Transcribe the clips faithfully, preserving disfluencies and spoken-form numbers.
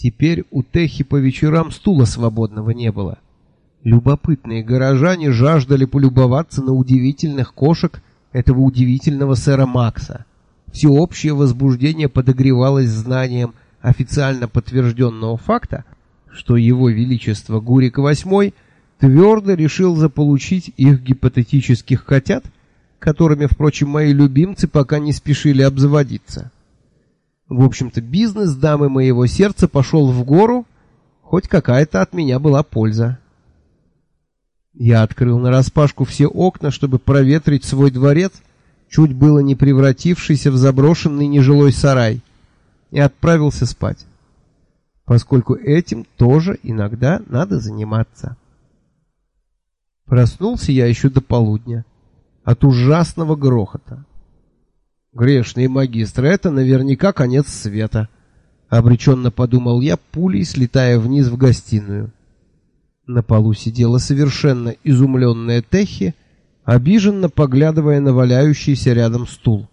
Теперь у Техи по вечерам стула свободного не было. Любопытные горожане жаждали полюбоваться на удивительных кошек этого удивительного сэра Макса. Всеобщее возбуждение подогревалось знанием официально подтвержденного факта, что его величество Гурик восьмой твердо решил заполучить их гипотетических котят, которыми, впрочем, мои любимцы пока не спешили обзаводиться. В общем-то, бизнес дамы моего сердца пошел в гору, хоть какая-то от меня была польза. Я открыл нараспашку все окна, чтобы проветрить свой дворец, чуть было не превратившийся в заброшенный нежилой сарай, и отправился спать, поскольку этим тоже иногда надо заниматься. Проснулся я еще до полудня от ужасного грохота. Грешные магистры, это наверняка конец света, обреченно подумал я, пулей слетая вниз в гостиную. На полу сидела совершенно изумленная Техи, обиженно поглядывая на валяющийся рядом стул.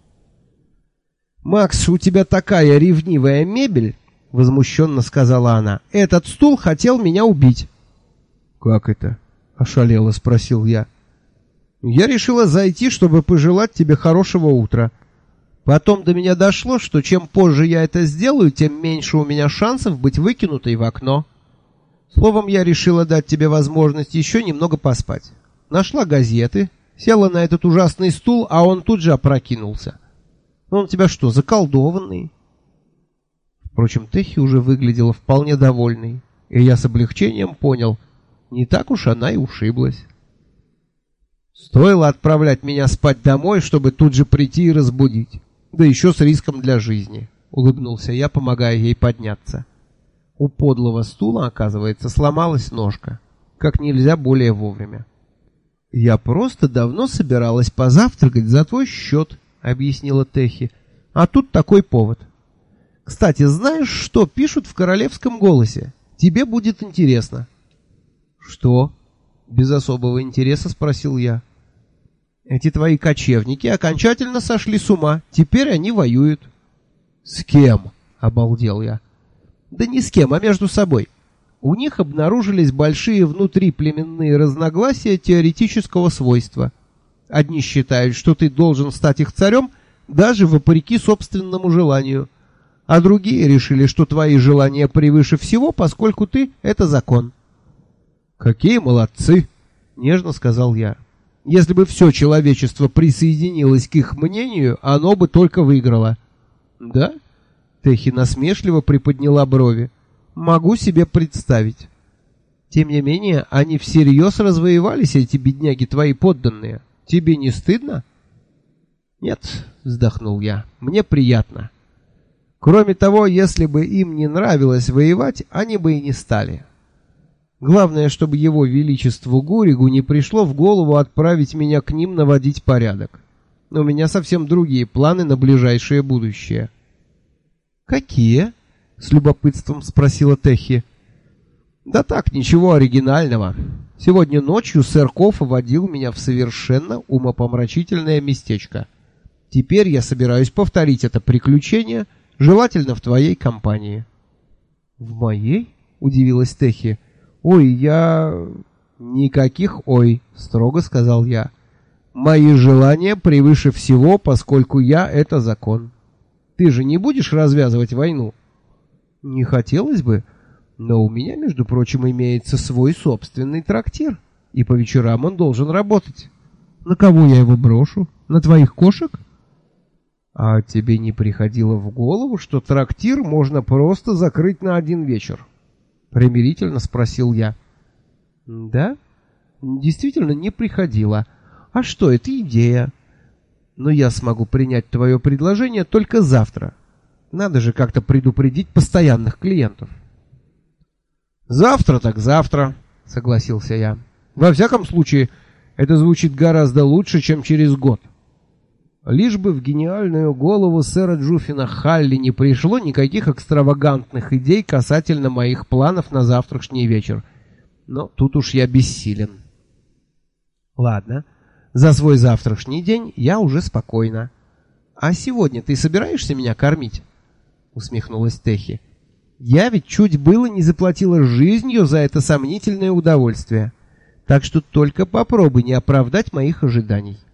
«Макс, у тебя такая ревнивая мебель!» — возмущенно сказала она. «Этот стул хотел меня убить». «Как это?» — ошалело спросил я. «Я решила зайти, чтобы пожелать тебе хорошего утра. Потом до меня дошло, что чем позже я это сделаю, тем меньше у меня шансов быть выкинутой в окно. Словом, я решила дать тебе возможность еще немного поспать. Нашла газеты, села на этот ужасный стул, а он тут же опрокинулся. Он у тебя что, заколдованный?» Впрочем, Техи уже выглядела вполне довольной, и я с облегчением понял, не так уж она и ушиблась. Стоило отправлять меня спать домой, чтобы тут же прийти и разбудить. Да еще с риском для жизни, улыбнулся я, помогая ей подняться. У подлого стула, оказывается, сломалась ножка, как нельзя более вовремя. «Я просто давно собиралась позавтракать за твой счет», — объяснила Техи. «А тут такой повод. Кстати, знаешь, что пишут в королевском голосе? Тебе будет интересно». «Что?» — без особого интереса спросил я. «Эти твои кочевники окончательно сошли с ума. Теперь они воюют». «С кем?» — обалдел я. «Да не с кем, а между собой. У них обнаружились большие внутриплеменные разногласия теоретического свойства. Одни считают, что ты должен стать их царем, даже вопреки собственному желанию. А другие решили, что твои желания превыше всего, поскольку ты — это закон». «Какие молодцы!» — нежно сказал я. «Если бы все человечество присоединилось к их мнению, оно бы только выиграло». «Да?» — Техи насмешливо приподняла брови. «Могу себе представить. Тем не менее, они всерьез развоевались, эти бедняги твои подданные. Тебе не стыдно?» «Нет», — вздохнул я, — «мне приятно. Кроме того, если бы им не нравилось воевать, они бы и не стали. Главное, чтобы его величеству Гуригу не пришло в голову отправить меня к ним наводить порядок. Но у меня совсем другие планы на ближайшее будущее». «Какие?» — с любопытством спросила Техи. «Да так, ничего оригинального. Сегодня ночью сэр Кофа водил меня в совершенно умопомрачительное местечко. Теперь я собираюсь повторить это приключение, желательно в твоей компании». «В моей?» — удивилась Техи. «Ой, я...» «Никаких «ой», — строго сказал я. «Мои желания превыше всего, поскольку я — это закон. Ты же не будешь развязывать войну?» «Не хотелось бы, но у меня, между прочим, имеется свой собственный трактир, и по вечерам он должен работать. На кого я его брошу? На твоих кошек?» «А тебе не приходило в голову, что трактир можно просто закрыть на один вечер?» — примирительно спросил я. «Да? Действительно не приходило. А что, это идея. Но я смогу принять твое предложение только завтра. Надо же как-то предупредить постоянных клиентов». «Завтра так завтра», — согласился я. «Во всяком случае, это звучит гораздо лучше, чем через год. Лишь бы в гениальную голову сэра Джуффина Халли не пришло никаких экстравагантных идей касательно моих планов на завтрашний вечер. Но тут уж я бессилен». «Ладно, за свой завтрашний день я уже спокойна. А сегодня ты собираешься меня кормить?» — усмехнулась Техи. Я ведь чуть было не заплатила жизнью за это сомнительное удовольствие. Так что только попробуй не оправдать моих ожиданий.